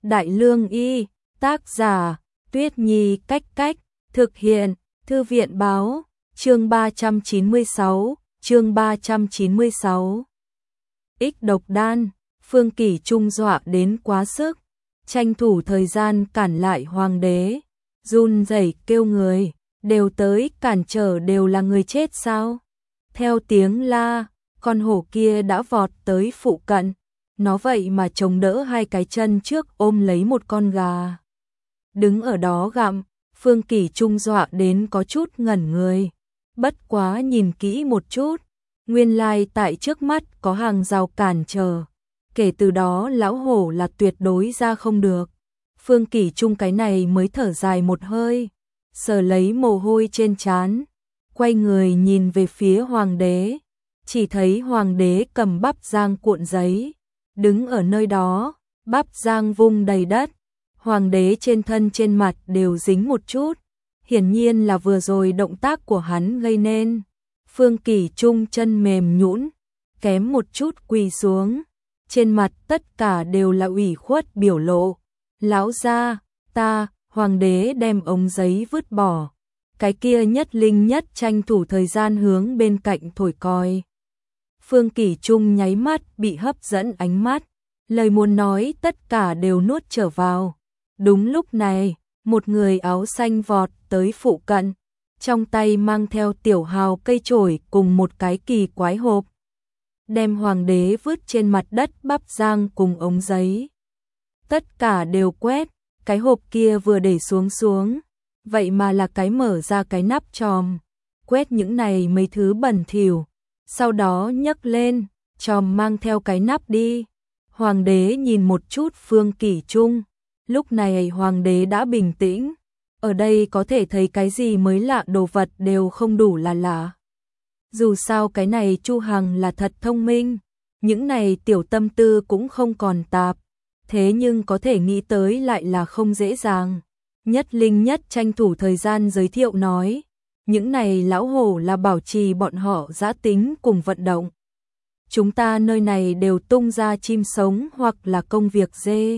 Đại Lương Y, tác giả, Tuyết Nhi Cách Cách, thực hiện, Thư viện Báo, chương 396, chương 396. Ích độc đan, Phương Kỷ Trung dọa đến quá sức, tranh thủ thời gian cản lại hoàng đế, run rẩy kêu người, đều tới cản trở đều là người chết sao? Theo tiếng la, con hổ kia đã vọt tới phụ cận, nó vậy mà chống đỡ hai cái chân trước ôm lấy một con gà. Đứng ở đó gặm, Phương Kỷ Trung dọa đến có chút ngẩn người, bất quá nhìn kỹ một chút, nguyên lai tại trước mắt có hàng rào cản trở, kể từ đó lão hổ là tuyệt đối ra không được. Phương Kỷ Trung cái này mới thở dài một hơi, sờ lấy mồ hôi trên trán, quay người nhìn về phía hoàng đế, chỉ thấy hoàng đế cầm bắp rang cuộn giấy, đứng ở nơi đó, bắp rang vung đầy đất, hoàng đế trên thân trên mặt đều dính một chút, hiển nhiên là vừa rồi động tác của hắn gây nên. Phương Kỷ Trung chân mềm nhũn, kém một chút quỳ xuống, trên mặt tất cả đều là ủy khuất biểu lộ. Lão gia, ta, hoàng đế đem ống giấy vứt bỏ, cái kia Nhất Linh Nhất tranh thủ thời gian hướng bên cạnh thổi còi. Phương Kỷ Trung nháy mắt bị hấp dẫn ánh mắt, lời muốn nói tất cả đều nuốt trở vào. Đúng lúc này, một người áo xanh vọt tới phụ cận, trong tay mang theo tiểu hào cây chổi cùng một cái kỳ quái hộp, đem hoàng đế vứt trên mặt đất bắp rang cùng ống giấy. Tất cả đều quét, cái hộp kia vừa để xuống, vậy mà là cái mở ra cái nắp tròm, quét những này mấy thứ bẩn thỉu, sau đó nhấc lên, tròm mang theo cái nắp đi. Hoàng đế nhìn một chút Phương Kỷ Trung, lúc này hoàng đế đã bình tĩnh, ở đây có thể thấy cái gì mới lạ đồ vật đều không đủ là lạ. Dù sao cái này Chu Hằng là thật thông minh, những này tiểu tâm tư cũng không còn tạp, thế nhưng có thể nghĩ tới lại là không dễ dàng. Nhất Linh Nhất tranh thủ thời gian giới thiệu nói, những này lão hổ là bảo trì bọn họ dã tính cùng vận động. Chúng ta nơi này đều tung ra chim sống hoặc là công việc dê.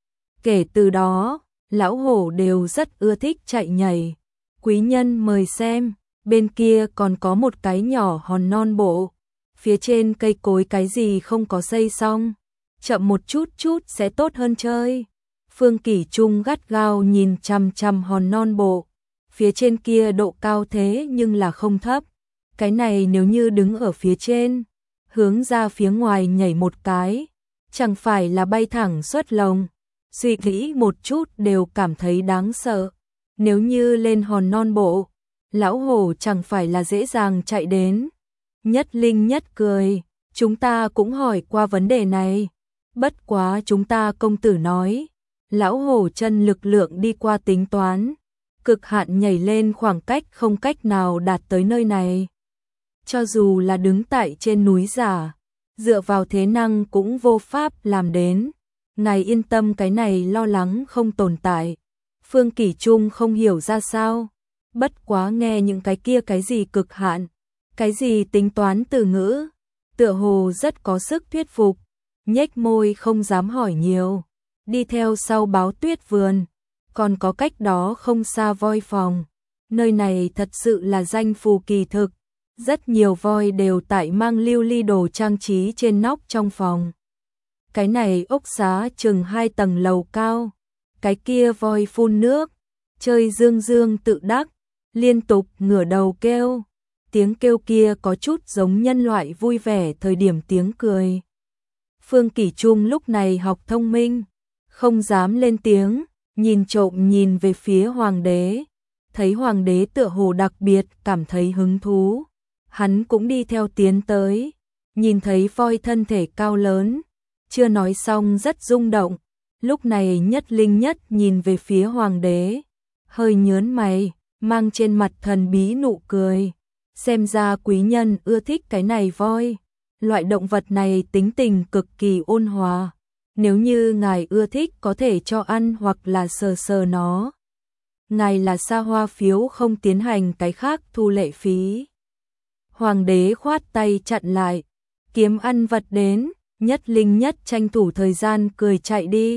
Kể từ đó, lão hổ đều rất ưa thích chạy nhảy. Quý nhân mời xem, bên kia còn có một cái nhỏ hòn non bộ, phía trên cây cối cái gì không có xây xong, chậm một chút sẽ tốt hơn chơi. Phương Kỷ Trung gắt gao nhìn chằm chằm hòn non bộ, phía trên kia độ cao thế nhưng là không thấp, cái này nếu như đứng ở phía trên, hướng ra phía ngoài nhảy một cái, chẳng phải là bay thẳng xuất lồng. Suy nghĩ một chút đều cảm thấy đáng sợ. Nếu như lên hòn non bộ, lão hổ chẳng phải là dễ dàng chạy đến. Nhất Linh Nhất cười, chúng ta cũng hỏi qua vấn đề này. Bất quá chúng ta công tử nói, lão hổ chân lực lượng đi qua tính toán, cực hạn nhảy lên khoảng cách không cách nào đạt tới nơi này. Cho dù là đứng tại trên núi giả, dựa vào thế năng cũng vô pháp làm đến. Ngài yên tâm, cái này lo lắng không tồn tại. Phương Kỷ Trung không hiểu ra sao, bất quá nghe những cái kia cái gì cực hạn, cái gì tính toán từ ngữ, tựa hồ rất có sức thuyết phục, nhếch môi không dám hỏi nhiều. Đi theo sau Báo Tuyết vườn, còn có cách đó không xa voi phòng. Nơi này thật sự là danh phù kỳ thực, rất nhiều voi đều tại mang lưu ly đồ trang trí trên nóc trong phòng. Cái này ốc xá chừng 2 tầng lầu cao, cái kia voi phun nước, chơi dương dương tự đắc, liên tục ngửa đầu kêu. Tiếng kêu kia có chút giống nhân loại vui vẻ thời điểm tiếng cười. Phương Kỷ Trung lúc này học thông minh, không dám lên tiếng, nhìn trộm nhìn về phía hoàng đế, thấy hoàng đế tựa hồ đặc biệt cảm thấy hứng thú. Hắn cũng đi theo tiến tới, nhìn thấy voi thân thể cao lớn, chưa nói xong rất rung động. Lúc này Nhất Linh Nhất nhìn về phía hoàng đế, hơi nhớn mày, mang trên mặt thần bí nụ cười. Xem ra quý nhân ưa thích cái này voi, loại động vật này tính tình cực kỳ ôn hòa. Nếu như ngài ưa thích có thể cho ăn hoặc là sờ sờ nó. Ngài là xa hoa phiếu không tiến hành cái khác thu lệ phí. Hoàng đế khoát tay chặn lại, kiếm ăn vật đến. Nhất Linh Nhất tranh thủ thời gian cười chạy đi.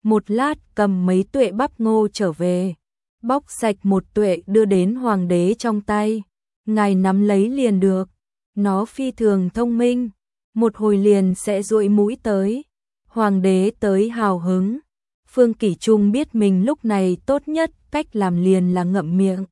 một lát cầm mấy tuệ bắp ngô trở về, bóc sạch một tuệ đưa đến hoàng đế trong tay. Ngài nắm lấy liền được, nó phi thường thông minh, một hồi liền sẽ duỗi mũi tới. Hoàng đế tới hào hứng. Phương Kỷ Trung biết mình lúc này tốt nhất cách làm liền là ngậm miệng.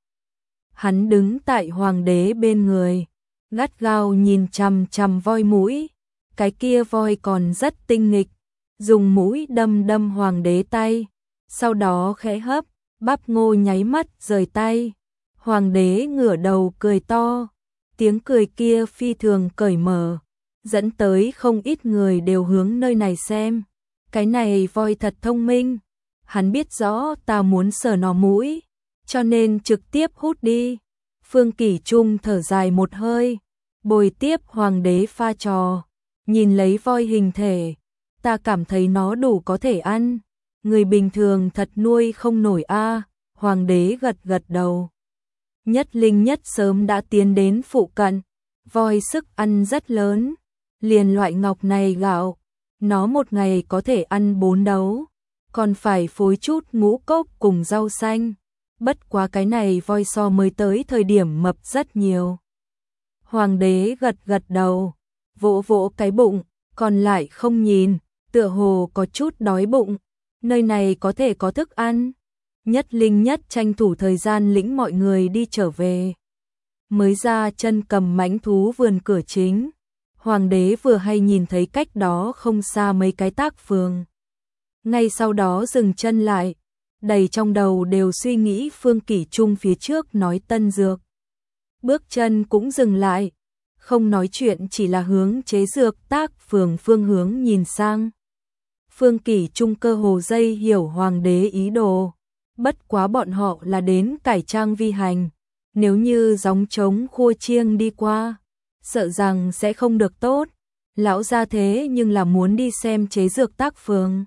Hắn đứng tại hoàng đế bên người, gắt gao nhìn chằm chằm voi mũi. Cái kia voi còn rất tinh nghịch, dùng mũi đâm đâm hoàng đế tay, sau đó khẽ hấp, bắp ngô nháy mắt rời tay. Hoàng đế ngửa đầu cười to, tiếng cười kia phi thường cởi mở, dẫn tới không ít người đều hướng nơi này xem. Cái này voi thật thông minh, hắn biết rõ ta muốn sờ nó mũi, cho nên trực tiếp hút đi. Phương Kỷ Trung thở dài một hơi, bồi tiếp hoàng đế pha trò, nhìn lấy voi hình thể, ta cảm thấy nó đủ có thể ăn, người bình thường thật nuôi không nổi a. Hoàng đế gật gật đầu. Nhất Linh Nhất sớm đã tiến đến phụ cận, voi sức ăn rất lớn, liền loại ngọc này gạo, nó một ngày có thể ăn 4 đấu, còn phải phối chút ngũ cốc cùng rau xanh, bất quá cái này voi so mới tới thời điểm mập rất nhiều. Hoàng đế gật gật đầu, vỗ vỗ cái bụng, còn lại không nhìn, tựa hồ có chút đói bụng, nơi này có thể có thức ăn. Nhất Linh Nhất tranh thủ thời gian lĩnh mọi người đi trở về. Mới ra chân cầm mãnh thú vườn cửa chính, hoàng đế vừa hay nhìn thấy cách đó không xa mấy cái tác phường. Ngay sau đó dừng chân lại, đầy trong đầu đều suy nghĩ Phương Kỷ Trung phía trước nói tân dược. Bước chân cũng dừng lại, không nói chuyện, chỉ là hướng chế dược tác phường phương hướng nhìn sang. Phương Kỷ Trung cơ hồ dây hiểu hoàng đế ý đồ, bất quá bọn họ là đến cải trang vi hành, nếu như gióng trống khua chiêng đi qua, sợ rằng sẽ không được tốt. Lão gia thế nhưng là muốn đi xem chế dược tác phường.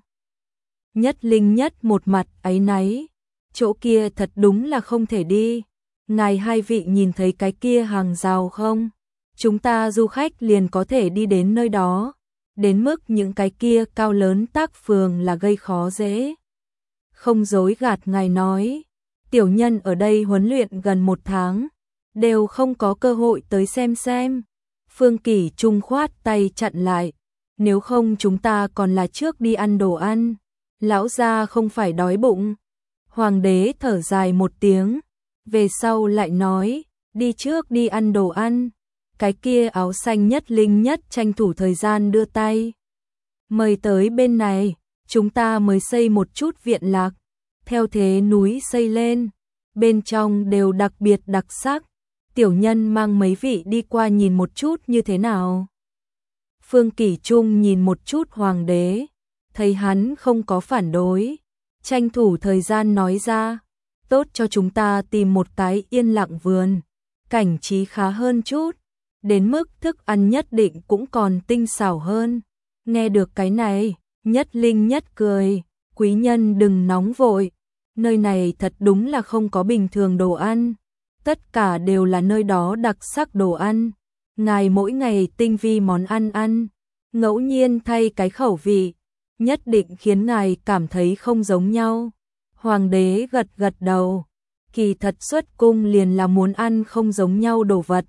Nhất Linh Nhất một mặt áy náy, chỗ kia thật đúng là không thể đi. Ngài hai vị nhìn thấy cái kia hàng rào không? Chúng ta du khách liền có thể đi đến nơi đó, đến mức những cái kia cao lớn tác phường là gây khó dễ. Không dối gạt ngài nói, tiểu nhân ở đây huấn luyện gần 1 tháng, đều không có cơ hội tới xem. Phương Kỷ Trung khoát tay chặn lại, nếu không chúng ta còn là trước đi ăn đồ ăn, lão gia không phải đói bụng. Hoàng đế thở dài một tiếng, về sau lại nói, đi trước đi ăn đồ ăn. Cái kia áo xanh Nhất Linh Nhất tranh thủ thời gian đưa tay, mời tới bên này, chúng ta mới xây một chút viện lạc, theo thế núi xây lên, bên trong đều đặc biệt đặc sắc, tiểu nhân mang mấy vị đi qua nhìn một chút như thế nào. Phương Kỷ Trung nhìn một chút hoàng đế, thấy hắn không có phản đối, tranh thủ thời gian nói ra, tốt, cho chúng ta tìm một cái yên lặng vườn, cảnh trí khá hơn chút, đến mức thức ăn nhất định cũng còn tinh xảo hơn. Nghe được cái này, Nhất Linh Nhất cười, quý nhân đừng nóng vội, nơi này thật đúng là không có bình thường đồ ăn, tất cả đều là nơi đó đặc sắc đồ ăn. Ngài mỗi ngày tinh vi món ăn ăn, ngẫu nhiên thay cái khẩu vị, nhất định khiến ngài cảm thấy không giống nhau. Hoàng đế gật gật đầu, kỳ thật xuất cung liền là muốn ăn không giống nhau đồ vật.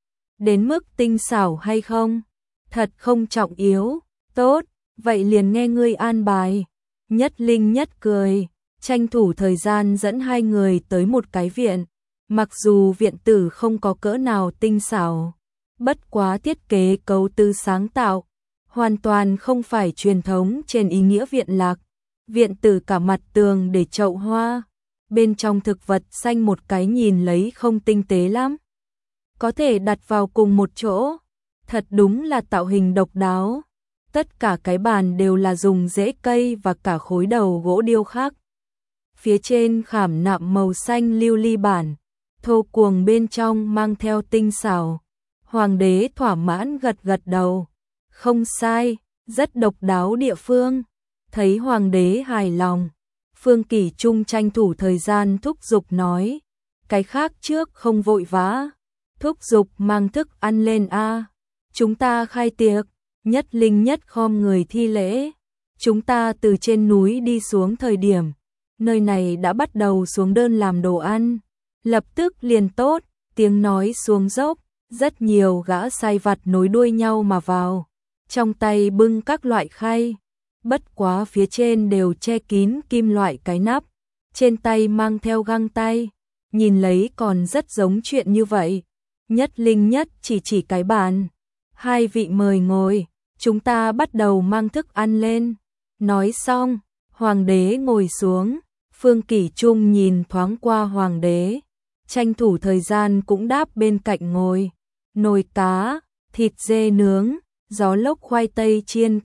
Đến mức tinh xảo hay không, thật không trọng yếu. Tốt, vậy liền nghe ngươi an bài. Nhất Linh Nhất cười, tranh thủ thời gian dẫn hai người tới một cái viện. Mặc dù viện tử không có cỡ nào tinh xảo, bất quá thiết kế cấu tư sáng tạo, hoàn toàn không phải truyền thống trên ý nghĩa viện lạc. Viện tử cả mặt tường để chậu hoa, bên trong thực vật xanh một cái nhìn lấy không tinh tế lắm, có thể đặt vào cùng một chỗ, thật đúng là tạo hình độc đáo. Tất cả cái bàn đều là dùng rễ cây và cả khối đầu gỗ điêu khắc. Phía trên khảm nạm màu xanh lưu ly bản, thô cuồng bên trong mang theo tinh xảo. Hoàng đế thỏa mãn gật gật đầu, không sai, rất độc đáo địa phương. Thấy hoàng đế hài lòng, Phương Kỷ Trung tranh thủ thời gian thúc giục nói, cái khác trước không vội vã, thúc giục mang thức ăn lên a, chúng ta khai tiệc. Nhất Linh Nhất khom người thi lễ, Chúng ta từ trên núi đi xuống thời điểm, nơi này đã bắt đầu xuống đơn làm đồ ăn. Lập tức liền tốt, tiếng nói xuống dốc, rất nhiều gã sai vặt nối đuôi nhau mà vào. Trong tay bưng các loại khay, bất quá phía trên đều che kín kim loại cái nắp. Trên tay mang theo găng tay, nhìn lấy còn rất giống chuyện như vậy. Nhất Linh Nhất chỉ cái bàn. Hai vị mời ngồi, chúng ta bắt đầu mang thức ăn lên. Nói xong, hoàng đế ngồi xuống, Phương Kỷ Trung nhìn thoáng qua hoàng đế, tranh thủ thời gian cũng đáp bên cạnh ngồi. Nồi cá, thịt dê nướng, gió lốc khoai tây chiên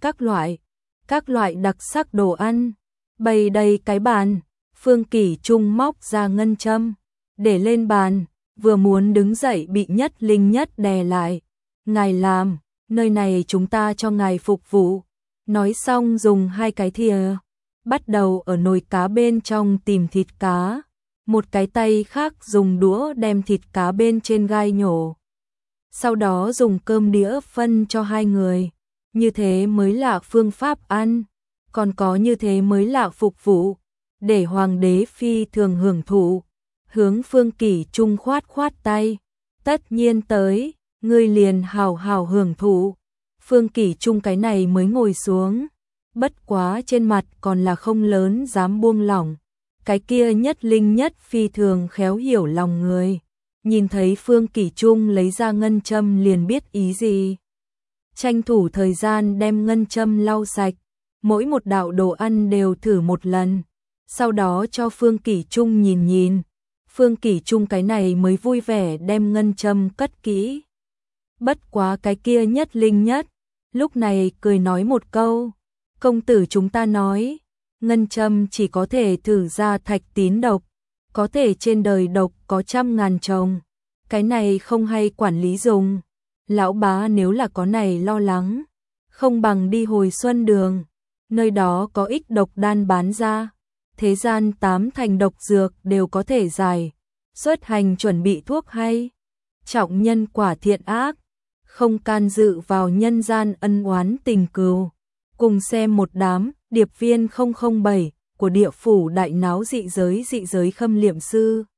các loại đặc sắc đồ ăn, bày đầy cái bàn. Phương Kỷ Trung móc ra ngân châm, để lên bàn, vừa muốn đứng dậy bị Nhất Linh Nhất đè lại. Ngài làm, nơi này chúng ta cho ngài phục vụ. Nói xong dùng hai cái thìa, bắt đầu ở nồi cá bên trong tìm thịt cá. Một cái tay khác dùng đũa đem thịt cá bên trên gai nhổ. Sau đó dùng cơm đĩa phân cho hai người. Như thế mới là phương pháp ăn, còn có như thế mới là phục vụ. Để hoàng đế phi thường hưởng thụ, hướng Phương Kỷ Trung khoát tay. Tất nhiên tới, ngươi liền hào hào hưởng thụ. Phương Kỷ Trung cái này mới ngồi xuống, bất quá trên mặt còn là không lớn dám buông lỏng. Cái kia Nhất Linh Nhất phi thường khéo hiểu lòng người, nhìn thấy Phương Kỷ Trung lấy ra ngân châm liền biết ý gì. Tranh thủ thời gian đem ngân châm lau sạch, mỗi một đạo đồ ăn đều thử một lần, sau đó cho Phương Kỷ Trung nhìn. Phương Kỷ Trung cái này mới vui vẻ đem ngân châm cất kỹ. Bất quá cái kia Nhất Linh Nhất lúc này cười nói một câu, công tử chúng ta nói, ngân châm chỉ có thể thử ra thạch tín độc, có thể trên đời độc có trăm ngàn chồng, cái này không hay quản lý dùng. Lão bá nếu là có này lo lắng, không bằng đi Hồi Xuân Đường, nơi đó có ích độc đan bán ra, thế gian 8 thành độc dược đều có thể giải, xuất hành chuẩn bị thuốc hay, trọng nhân quả thiện ác, không can dự vào nhân gian ân oán tình cừu. Cùng xem một đám điệp viên 007 của địa phủ đại náo dị giới khâm liệm sư.